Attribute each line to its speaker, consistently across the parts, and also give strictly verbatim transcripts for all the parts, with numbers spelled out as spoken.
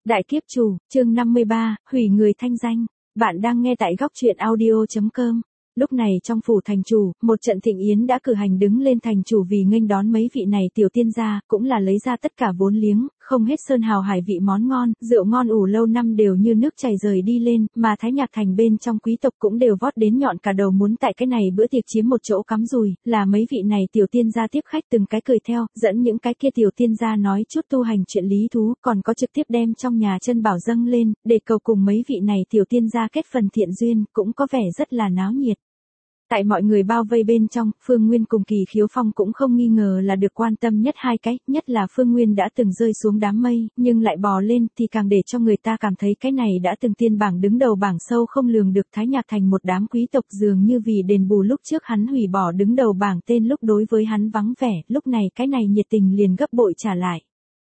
Speaker 1: Đại kiếp chủ, chương năm mươi ba, hủy người thanh danh. Bạn đang nghe tại góc truyện audio chấm com. Lúc này trong phủ thành chủ, một trận thịnh yến đã cử hành đứng lên thành chủ vì nghênh đón mấy vị này tiểu tiên gia, cũng là lấy ra tất cả vốn liếng, không hết sơn hào hải vị món ngon, rượu ngon ủ lâu năm đều như nước chảy rời đi lên, mà Thái Nhạc Thành bên trong quý tộc cũng đều vót đến nhọn cả đầu muốn tại cái này bữa tiệc chiếm một chỗ cắm rùi, là mấy vị này tiểu tiên gia tiếp khách từng cái cười theo, dẫn những cái kia tiểu tiên gia nói chút tu hành chuyện lý thú, còn có trực tiếp đem trong nhà chân bảo dâng lên, để cầu cùng mấy vị này tiểu tiên gia kết phần thiện duyên, cũng có vẻ rất là náo nhiệt. Tại mọi người bao vây bên trong, Phương Nguyên cùng Kỳ Khiếu Phong cũng không nghi ngờ là được quan tâm nhất hai cái, nhất là Phương Nguyên đã từng rơi xuống đám mây, nhưng lại bò lên thì càng để cho người ta cảm thấy cái này đã từng tiên bảng đứng đầu bảng sâu không lường được. Thái Nhạc Thành một đám quý tộc dường như vì đền bù lúc trước hắn hủy bỏ đứng đầu bảng tên lúc đối với hắn vắng vẻ, lúc này cái này nhiệt tình liền gấp bội trả lại.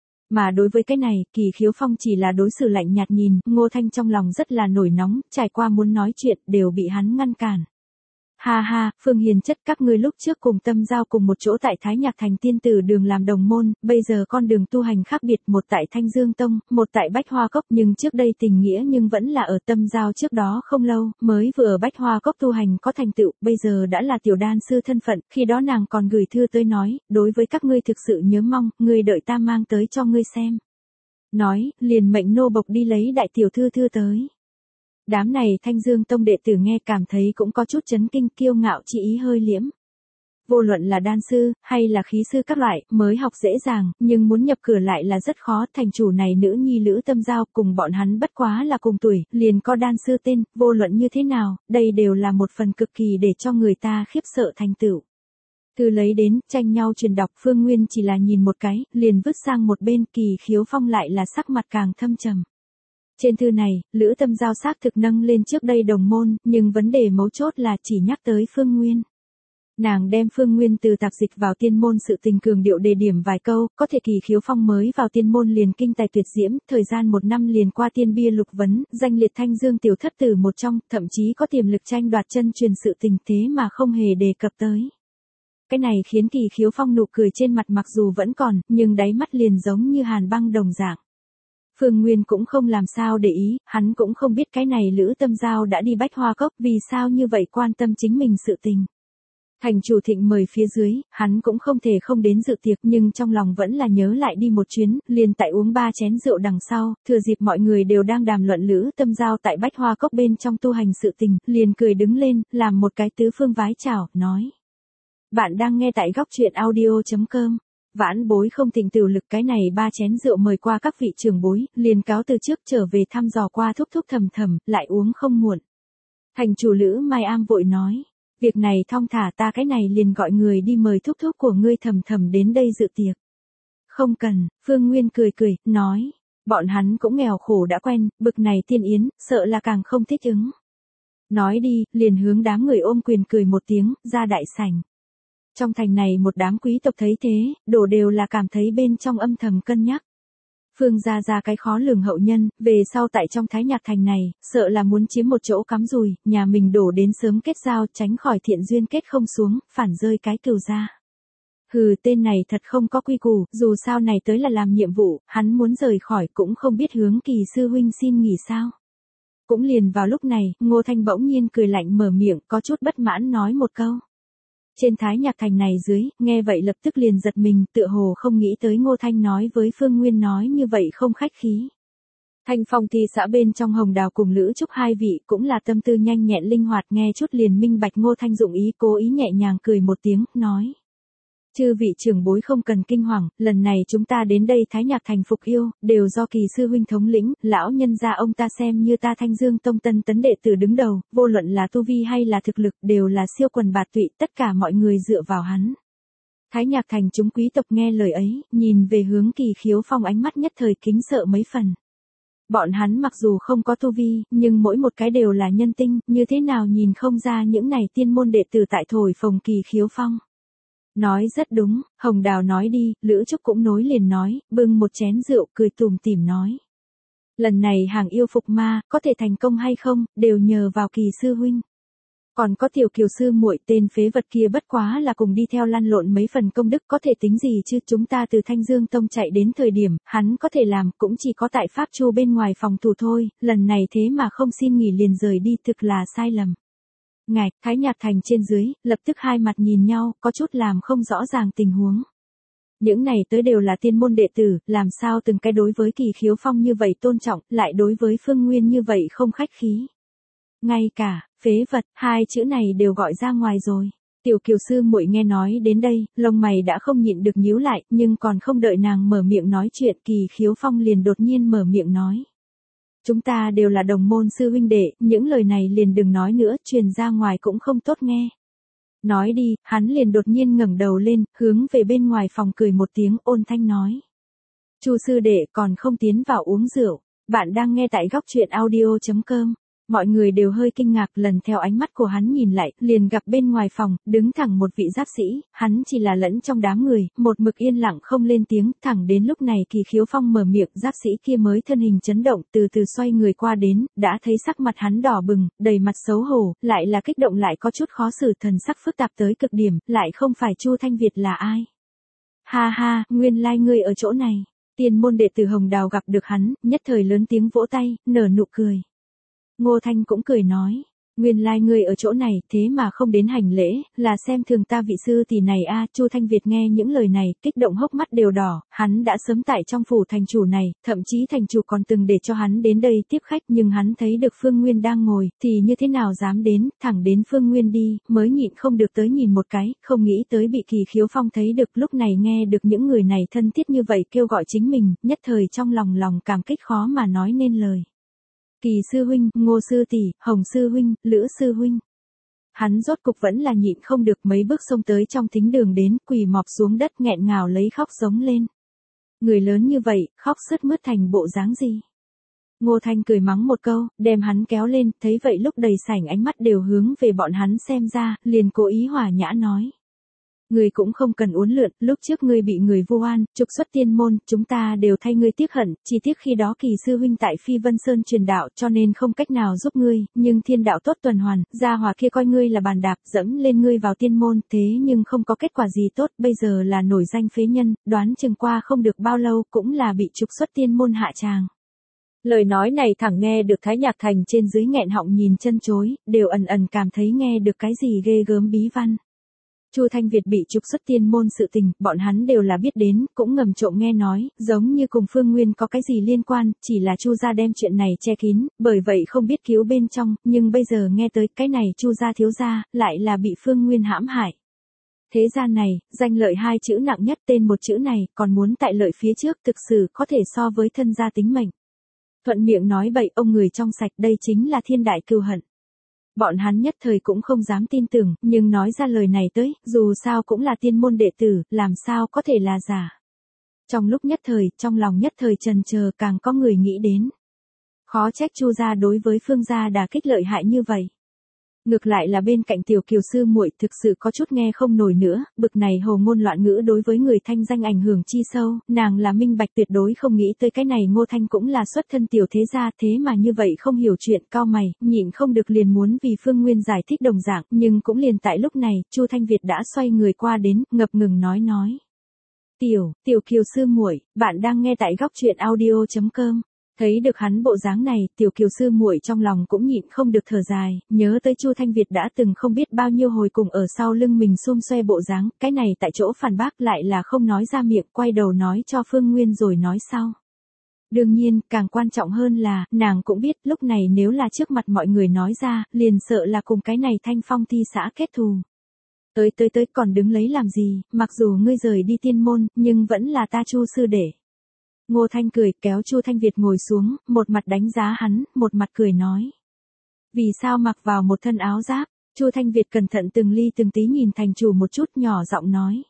Speaker 1: Mà đối với cái này, Kỳ Khiếu Phong chỉ là đối xử lạnh nhạt nhìn, Ngô Thanh trong lòng rất là nổi nóng, trải qua muốn nói chuyện đều bị hắn ngăn cản. Ha ha, Phương Hiền chất, các ngươi lúc trước cùng Tâm Giao cùng một chỗ tại Thái Nhạc Thành tiên tử đường làm đồng môn, bây giờ con đường tu hành khác biệt, một tại Thanh Dương Tông, một tại Bách Hoa Cốc, nhưng trước đây tình nghĩa nhưng vẫn là ở Tâm Giao trước đó không lâu, mới vừa ở Bách Hoa Cốc tu hành có thành tựu, bây giờ đã là tiểu đan sư thân phận, khi đó nàng còn gửi thư tới nói, đối với các ngươi thực sự nhớ mong, ngươi đợi ta mang tới cho ngươi xem. Nói, liền mệnh nô bộc đi lấy đại tiểu thư thư tới. Đám này Thanh Dương Tông đệ tử nghe cảm thấy cũng có chút chấn kinh, kiêu ngạo chi ý hơi liễm. Vô luận là đan sư, hay là khí sư các loại, mới học dễ dàng, nhưng muốn nhập cửa lại là rất khó. Thành chủ này nữ nhi Lữ Tâm Giao, cùng bọn hắn bất quá là cùng tuổi, liền có đan sư tên, vô luận như thế nào, đây đều là một phần cực kỳ để cho người ta khiếp sợ thành tựu. Thư lấy đến, tranh nhau truyền đọc, Phương Nguyên chỉ là nhìn một cái, liền vứt sang một bên. Kỳ Khiếu Phong lại là sắc mặt càng thâm trầm. Trên thư này, Lữ Tâm Giao xác thực nâng lên trước đây đồng môn, nhưng vấn đề mấu chốt là chỉ nhắc tới Phương Nguyên. Nàng đem Phương Nguyên từ tạp dịch vào tiên môn sự tình cường điệu đề điểm vài câu, có thể Kỳ Khiếu Phong mới vào tiên môn liền kinh tài tuyệt diễm, thời gian một năm liền qua tiên bia lục vấn, danh liệt Thanh Dương tiểu thất tử một trong, thậm chí có tiềm lực tranh đoạt chân truyền sự tình, thế mà không hề đề cập tới. Cái này khiến Kỳ Khiếu Phong nụ cười trên mặt mặc dù vẫn còn, nhưng đáy mắt liền giống như hàn băng đồng dạng. Phương Nguyên cũng không làm sao để ý, hắn cũng không biết cái này Lữ Tâm Giao đã đi Bách Hoa Cốc, vì sao như vậy quan tâm chính mình sự tình. Thành chủ Thịnh mời phía dưới, hắn cũng không thể không đến dự tiệc, nhưng trong lòng vẫn là nhớ lại đi một chuyến, liền tại uống ba chén rượu đằng sau, thừa dịp mọi người đều đang đàm luận Lữ Tâm Giao tại Bách Hoa Cốc bên trong tu hành sự tình, liền cười đứng lên, làm một cái tứ phương vái chào, nói. Bạn đang nghe tại góc truyện audio chấm com. Vãn bối không thịnh tiểu lực, cái này ba chén rượu mời qua các vị trưởng bối, liền cáo từ trước trở về thăm dò qua thúc thúc thầm thầm, lại uống không muộn. Thành chủ Lữ Mai Am vội nói, việc này thong thả, ta cái này liền gọi người đi mời thúc thúc của ngươi thầm thầm đến đây dự tiệc. Không cần, Phương Nguyên cười cười, nói, bọn hắn cũng nghèo khổ đã quen, bực này tiên yến, sợ là càng không thích ứng. Nói đi, liền hướng đám người ôm quyền cười một tiếng, ra đại sảnh. Trong thành này một đám quý tộc thấy thế, đổ đều là cảm thấy bên trong âm thầm cân nhắc. Phương gia ra cái khó lường hậu nhân, về sau tại trong Thái Nhạc Thành này, sợ là muốn chiếm một chỗ cắm rùi, nhà mình đổ đến sớm kết giao, tránh khỏi thiện duyên kết không xuống, phản rơi cái cừu gia. Hừ, tên này thật không có quy củ, dù sao này tới là làm nhiệm vụ, hắn muốn rời khỏi cũng không biết hướng Kỳ sư huynh xin nghỉ sao. Cũng liền vào lúc này, Ngô Thanh bỗng nhiên cười lạnh mở miệng, có chút bất mãn nói một câu. Trên Thái Nhạc Thành này dưới, nghe vậy lập tức liền giật mình, tựa hồ không nghĩ tới Ngô Thanh nói với Phương Nguyên nói như vậy không khách khí. Thanh Phong thị xã bên trong Hồng Đào cùng Lữ Trúc hai vị cũng là tâm tư nhanh nhẹn linh hoạt, nghe chút liền minh bạch Ngô Thanh dụng ý, cố ý nhẹ nhàng cười một tiếng, nói. Chư vị trưởng bối không cần kinh hoàng, lần này chúng ta đến đây Thái Nhạc Thành phục yêu, đều do Kỳ sư huynh thống lĩnh, lão nhân gia ông ta xem như ta Thanh Dương Tông tân tấn đệ tử đứng đầu, vô luận là tu vi hay là thực lực đều là siêu quần bạt tụy, tất cả mọi người dựa vào hắn. Thái Nhạc Thành chúng quý tộc nghe lời ấy, nhìn về hướng Kỳ Khiếu Phong ánh mắt nhất thời kính sợ mấy phần. Bọn hắn mặc dù không có tu vi, nhưng mỗi một cái đều là nhân tinh, như thế nào nhìn không ra những này tiên môn đệ tử tại thổi phồng Kỳ Khiếu Phong. Nói rất đúng, Hồng Đào nói đi, Lữ Trúc cũng nối liền nói, bưng một chén rượu cười tủm tỉm nói. Lần này hàng yêu phục ma, có thể thành công hay không, đều nhờ vào Kỳ sư huynh. Còn có tiểu kiều sư muội, tên phế vật kia bất quá là cùng đi theo lăn lộn mấy phần công đức, có thể tính gì chứ, chúng ta từ Thanh Dương Tông chạy đến thời điểm, hắn có thể làm cũng chỉ có tại Pháp Chu bên ngoài phòng thủ thôi, lần này thế mà không xin nghỉ liền rời đi thực là sai lầm. Ngạch, Thái Nhạc Thành trên dưới, lập tức hai mặt nhìn nhau, có chút làm không rõ ràng tình huống. Những này tới đều là tiên môn đệ tử, làm sao từng cái đối với Kỳ Khiếu Phong như vậy tôn trọng, lại đối với Phương Nguyên như vậy không khách khí. Ngay cả, phế vật, hai chữ này đều gọi ra ngoài rồi. Tiểu kiều sư muội nghe nói đến đây, lông mày đã không nhịn được nhíu lại, nhưng còn không đợi nàng mở miệng nói chuyện, Kỳ Khiếu Phong liền đột nhiên mở miệng nói. Chúng ta đều là đồng môn sư huynh đệ, những lời này liền đừng nói nữa, truyền ra ngoài cũng không tốt nghe. Nói đi, hắn liền đột nhiên ngẩng đầu lên, hướng về bên ngoài phòng cười một tiếng, ôn thanh nói. Chu sư đệ còn không tiến vào uống rượu, bạn đang nghe tại góc truyện audio chấm com. Mọi người đều hơi kinh ngạc, lần theo ánh mắt của hắn nhìn lại, liền gặp bên ngoài phòng, đứng thẳng một vị giáp sĩ, hắn chỉ là lẫn trong đám người, một mực yên lặng không lên tiếng, thẳng đến lúc này Kỳ Khiếu Phong mở miệng, giáp sĩ kia mới thân hình chấn động, từ từ xoay người qua đến, đã thấy sắc mặt hắn đỏ bừng, đầy mặt xấu hổ, lại là kích động lại có chút khó xử, thần sắc phức tạp tới cực điểm, lại không phải Chu Thanh Việt là ai. Ha ha, nguyên lai like ngươi ở chỗ này. Tiên môn đệ tử Hồng Đào gặp được hắn, nhất thời lớn tiếng vỗ tay, nở nụ cười. Ngô Thanh cũng cười nói, nguyên lai like ngươi ở chỗ này, thế mà không đến hành lễ, là xem thường ta vị sư tỷ này a. Chu Thanh Việt nghe những lời này, kích động hốc mắt đều đỏ, hắn đã sớm tại trong phủ thành chủ này, thậm chí thành chủ còn từng để cho hắn đến đây tiếp khách, nhưng hắn thấy được Phương Nguyên đang ngồi, thì như thế nào dám đến, thẳng đến Phương Nguyên đi, mới nhịn không được tới nhìn một cái, không nghĩ tới bị Kỳ Khiếu Phong thấy được, lúc này nghe được những người này thân thiết như vậy kêu gọi chính mình, nhất thời trong lòng lòng cảm kích khó mà nói nên lời. Kỳ sư huynh, Ngô sư tỷ, Hồng sư huynh, Lữ sư huynh. Hắn rốt cục vẫn là nhịn không được, mấy bước xông tới trong thính đường đến, quỳ mọp xuống đất nghẹn ngào lấy khóc giống lên. Người lớn như vậy, khóc sướt mướt thành bộ dáng gì? Ngô Thanh cười mắng một câu, đem hắn kéo lên, thấy vậy lúc đầy sảnh ánh mắt đều hướng về bọn hắn xem ra, liền cố ý hòa nhã nói. Ngươi cũng không cần uốn lượn, lúc trước ngươi bị người vu oan, trục xuất tiên môn, chúng ta đều thay ngươi tiếc hận, chỉ tiếc khi đó Kỳ sư huynh tại Phi Vân Sơn truyền đạo cho nên không cách nào giúp ngươi, nhưng thiên đạo tốt tuần hoàn, gia hỏa kia coi ngươi là bàn đạp, dẫm lên ngươi vào tiên môn, thế nhưng không có kết quả gì tốt, bây giờ là nổi danh phế nhân, đoán chừng qua không được bao lâu cũng là bị trục xuất tiên môn hạ tràng. Lời nói này thẳng nghe được Thái Nhạc Thành trên dưới nghẹn họng nhìn chân chối, đều ẩn ẩn cảm thấy nghe được cái gì ghê gớm bí văn. Chu Thanh Việt bị trục xuất tiên môn sự tình, bọn hắn đều là biết đến, cũng ngầm trộm nghe nói, giống như cùng Phương Nguyên có cái gì liên quan, chỉ là Chu gia đem chuyện này che kín, bởi vậy không biết cứu bên trong, nhưng bây giờ nghe tới cái này Chu gia thiếu gia, lại là bị Phương Nguyên hãm hại. Thế gian này, danh lợi hai chữ nặng nhất, tên một chữ này, còn muốn tại lợi phía trước, thực sự có thể so với thân gia tính mệnh. Thuận miệng nói bậy, ông người trong sạch, đây chính là thiên đại cừu hận. Bọn hắn nhất thời cũng không dám tin tưởng, nhưng nói ra lời này tới, dù sao cũng là tiên môn đệ tử, làm sao có thể là giả. Trong lúc nhất thời, trong lòng nhất thời trần chờ, càng có người nghĩ đến. Khó trách Chu gia đối với Phương gia đả kích lợi hại như vậy. Ngược lại là bên cạnh tiểu kiều sư muội thực sự có chút nghe không nổi nữa, bực này hồ ngôn loạn ngữ đối với người thanh danh ảnh hưởng chi sâu, nàng là minh bạch tuyệt đối không nghĩ tới cái này. Ngô Thanh cũng là xuất thân tiểu thế gia, thế mà như vậy không hiểu chuyện, cao mày, nhịn không được liền muốn vì Phương Nguyên giải thích đồng dạng, nhưng cũng liền tại lúc này, Chu Thanh Việt đã xoay người qua đến, ngập ngừng nói nói. Tiểu, tiểu kiều sư muội, bạn đang nghe tại góc truyện audio chấm com. Thấy được hắn bộ dáng này, tiểu kiều sư muội trong lòng cũng nhịn không được thở dài, nhớ tới Chu Thanh Việt đã từng không biết bao nhiêu hồi cùng ở sau lưng mình xum xoe bộ dáng, cái này tại chỗ phản bác lại là không nói ra miệng, quay đầu nói cho Phương Nguyên rồi nói sau. Đương nhiên, càng quan trọng hơn là, nàng cũng biết lúc này nếu là trước mặt mọi người nói ra, liền sợ là cùng cái này Thanh Phong thi xã kết thù. Tới tới tới còn đứng lấy làm gì, mặc dù ngươi rời đi tiên môn, nhưng vẫn là ta Chu sư đệ. Ngô Thanh cười, kéo Chu Thanh Việt ngồi xuống, một mặt đánh giá hắn, một mặt cười nói. Vì sao mặc vào một thân áo giáp? Chu Thanh Việt cẩn thận từng ly từng tí nhìn thành chủ một chút, nhỏ giọng nói.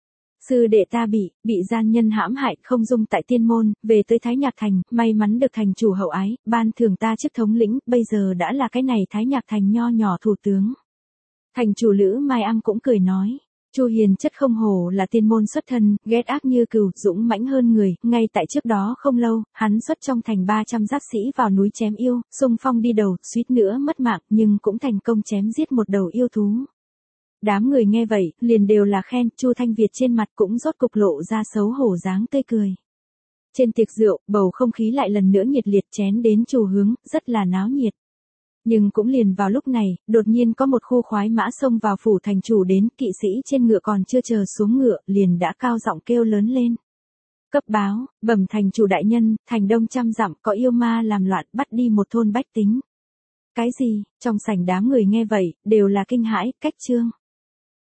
Speaker 1: Sư đệ ta bị, bị gian nhân hãm hại, không dung tại tiên môn, về tới Thái Nhạc Thành, may mắn được thành chủ hậu ái, ban thưởng ta chức thống lĩnh, bây giờ đã là cái này Thái Nhạc Thành nho nhỏ thủ tướng. Thành chủ Lữ Mai Am cũng cười nói. Chu Hiền chất không hổ là tiên môn xuất thân, ghét ác như cừu, dũng mãnh hơn người, ngay tại trước đó không lâu, hắn xuất trong thành ba trăm giáp sĩ vào núi chém yêu, xung phong đi đầu, suýt nữa mất mạng, nhưng cũng thành công chém giết một đầu yêu thú. Đám người nghe vậy, liền đều là khen, Chu Thanh Việt trên mặt cũng rốt cục lộ ra xấu hổ dáng tươi cười. Trên tiệc rượu, bầu không khí lại lần nữa nhiệt liệt chén đến chù hướng, rất là náo nhiệt. Nhưng cũng liền vào lúc này, đột nhiên có một khu khoái mã xông vào phủ thành chủ đến, kỵ sĩ trên ngựa còn chưa chờ xuống ngựa, liền đã cao giọng kêu lớn lên. Cấp báo, bẩm thành chủ đại nhân, thành đông trăm dặm có yêu ma làm loạn bắt đi một thôn bách tính. Cái gì? Trong sảnh đám người nghe vậy, đều là kinh hãi, cách trương.